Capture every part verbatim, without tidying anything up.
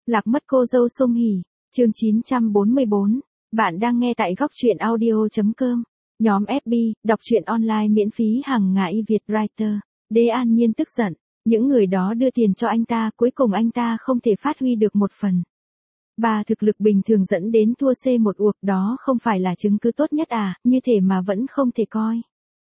Lạc mất cô dâu Song Hỷ, chương chín trăm bốn mươi bốn. Bạn đang nghe tại góc truyện audio.com. Nhóm ép bê, đọc truyện online miễn phí hàng ngày Việt Writer. Đế An Nhiên tức giận, những người đó đưa tiền cho anh ta, cuối cùng anh ta không thể phát huy được một phần. Bà thực lực bình thường dẫn đến thua C một uộc, đó không phải là chứng cứ tốt nhất à, như thể mà vẫn không thể coi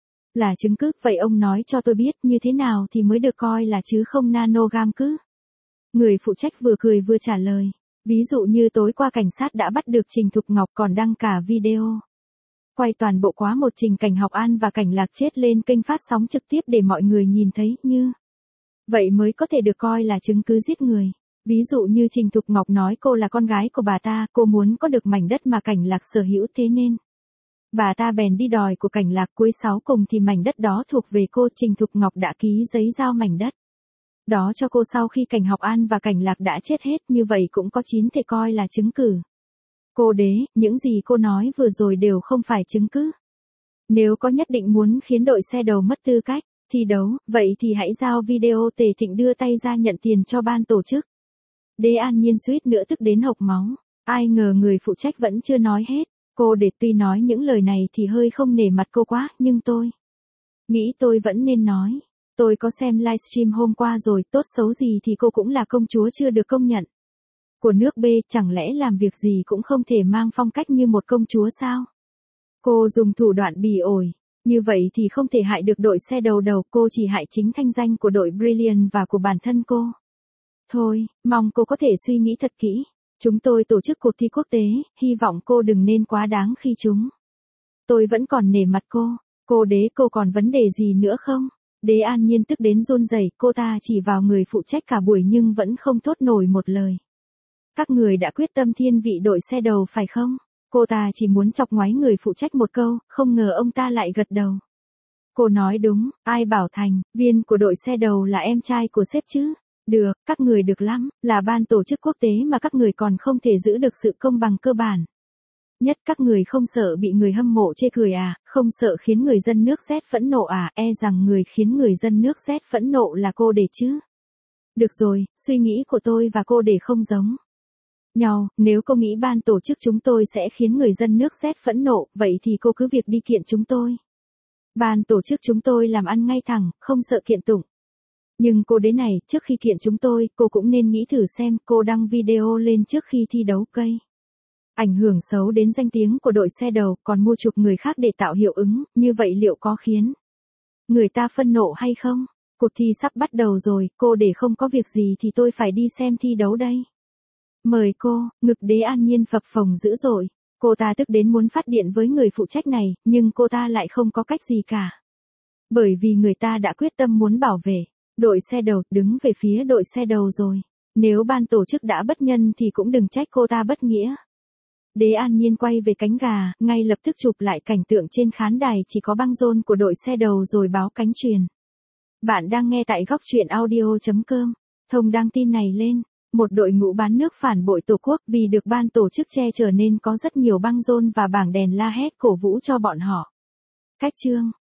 là chứng cứ, vậy ông nói cho tôi biết như thế nào thì mới được coi là chứ không nanogam cứ. Người phụ trách vừa cười vừa trả lời. Ví dụ như tối qua cảnh sát đã bắt được Trình Thục Ngọc còn đăng cả video quay toàn bộ quá một trình Cảnh Học An và Cảnh Lạc chết lên kênh phát sóng trực tiếp để mọi người nhìn thấy, như vậy mới có thể được coi là chứng cứ giết người. Ví dụ như Trình Thục Ngọc nói cô là con gái của bà ta, cô muốn có được mảnh đất mà Cảnh Lạc sở hữu, thế nên bà ta bèn đi đòi của Cảnh Lạc, cuối sáu cùng thì mảnh đất đó thuộc về cô. Trình Thục Ngọc đã ký giấy giao mảnh đất đó cho cô sau khi Cảnh Học An và Cảnh Lạc đã chết hết, như vậy cũng có chín thể coi là chứng cứ. Cô Đế, những gì cô nói vừa rồi đều không phải chứng cứ. Nếu có nhất định muốn khiến đội xe đầu mất tư cách thi đấu, vậy thì hãy giao video Tề Thịnh đưa tay ra nhận tiền cho ban tổ chức. Đế An Nhiên suýt nữa tức đến hộc máu. Ai ngờ người phụ trách vẫn chưa nói hết. Cô Đế tuy nói những lời này thì hơi không nể mặt cô quá, nhưng tôi nghĩ tôi vẫn nên nói. Tôi có xem livestream hôm qua rồi, tốt xấu gì thì cô cũng là công chúa chưa được công nhận của nước B, chẳng lẽ làm việc gì cũng không thể mang phong cách như một công chúa sao? Cô dùng thủ đoạn bỉ ổi, như vậy thì không thể hại được đội xe đầu đầu, cô chỉ hại chính thanh danh của đội Brilliant và của bản thân cô. Thôi, mong cô có thể suy nghĩ thật kỹ. Chúng tôi tổ chức cuộc thi quốc tế, hy vọng cô đừng nên quá đáng khi chúng. Tôi vẫn còn nể mặt cô. Cô Đế, cô còn vấn đề gì nữa không? Đế An Nhiên tức đến run rẩy, cô ta chỉ vào người phụ trách cả buổi nhưng vẫn không thốt nổi một lời. Các người đã quyết tâm thiên vị đội xe đầu phải không? Cô ta chỉ muốn chọc ngoáy người phụ trách một câu, không ngờ ông ta lại gật đầu. Cô nói đúng, ai bảo thành viên của đội xe đầu là em trai của sếp chứ? Được, các người được lắm, là ban tổ chức quốc tế mà các người còn không thể giữ được sự công bằng cơ bản nhất, các người không sợ bị người hâm mộ chê cười à, không sợ khiến người dân nước Z phẫn nộ à, e rằng người khiến người dân nước Z phẫn nộ là cô Đế chứ. Được rồi, suy nghĩ của tôi và cô Đế không giống nhau, nếu cô nghĩ ban tổ chức chúng tôi sẽ khiến người dân nước Z phẫn nộ, vậy thì cô cứ việc đi kiện chúng tôi. Ban tổ chức chúng tôi làm ăn ngay thẳng, không sợ kiện tụng. Nhưng cô Đế này, trước khi kiện chúng tôi, cô cũng nên nghĩ thử xem, cô đăng video lên trước khi thi đấu gây ảnh hưởng xấu đến danh tiếng của đội xe đầu, còn mua chuộc người khác để tạo hiệu ứng, như vậy liệu có khiến người ta phân nộ hay không? Cuộc thi sắp bắt đầu rồi, cô Đế không có việc gì thì tôi phải đi xem thi đấu đây. Mời cô. Ngực Đế An Nhiên phập phồng dữ dội. Cô ta tức đến muốn phát điện với người phụ trách này, nhưng cô ta lại không có cách gì cả. Bởi vì người ta đã quyết tâm muốn bảo vệ đội xe đầu, đứng về phía đội xe đầu rồi. Nếu ban tổ chức đã bất nhân thì cũng đừng trách cô ta bất nghĩa. Đế An Nhiên quay về cánh gà, ngay lập tức chụp lại cảnh tượng trên khán đài chỉ có băng rôn của đội xe đầu rồi báo cánh truyền. Bạn đang nghe tại góc truyện audio.com. Thông đăng tin này lên. Một đội ngũ bán nước phản bội tổ quốc vì được ban tổ chức che chở nên có rất nhiều băng rôn và bảng đèn la hét cổ vũ cho bọn họ. Cách chương.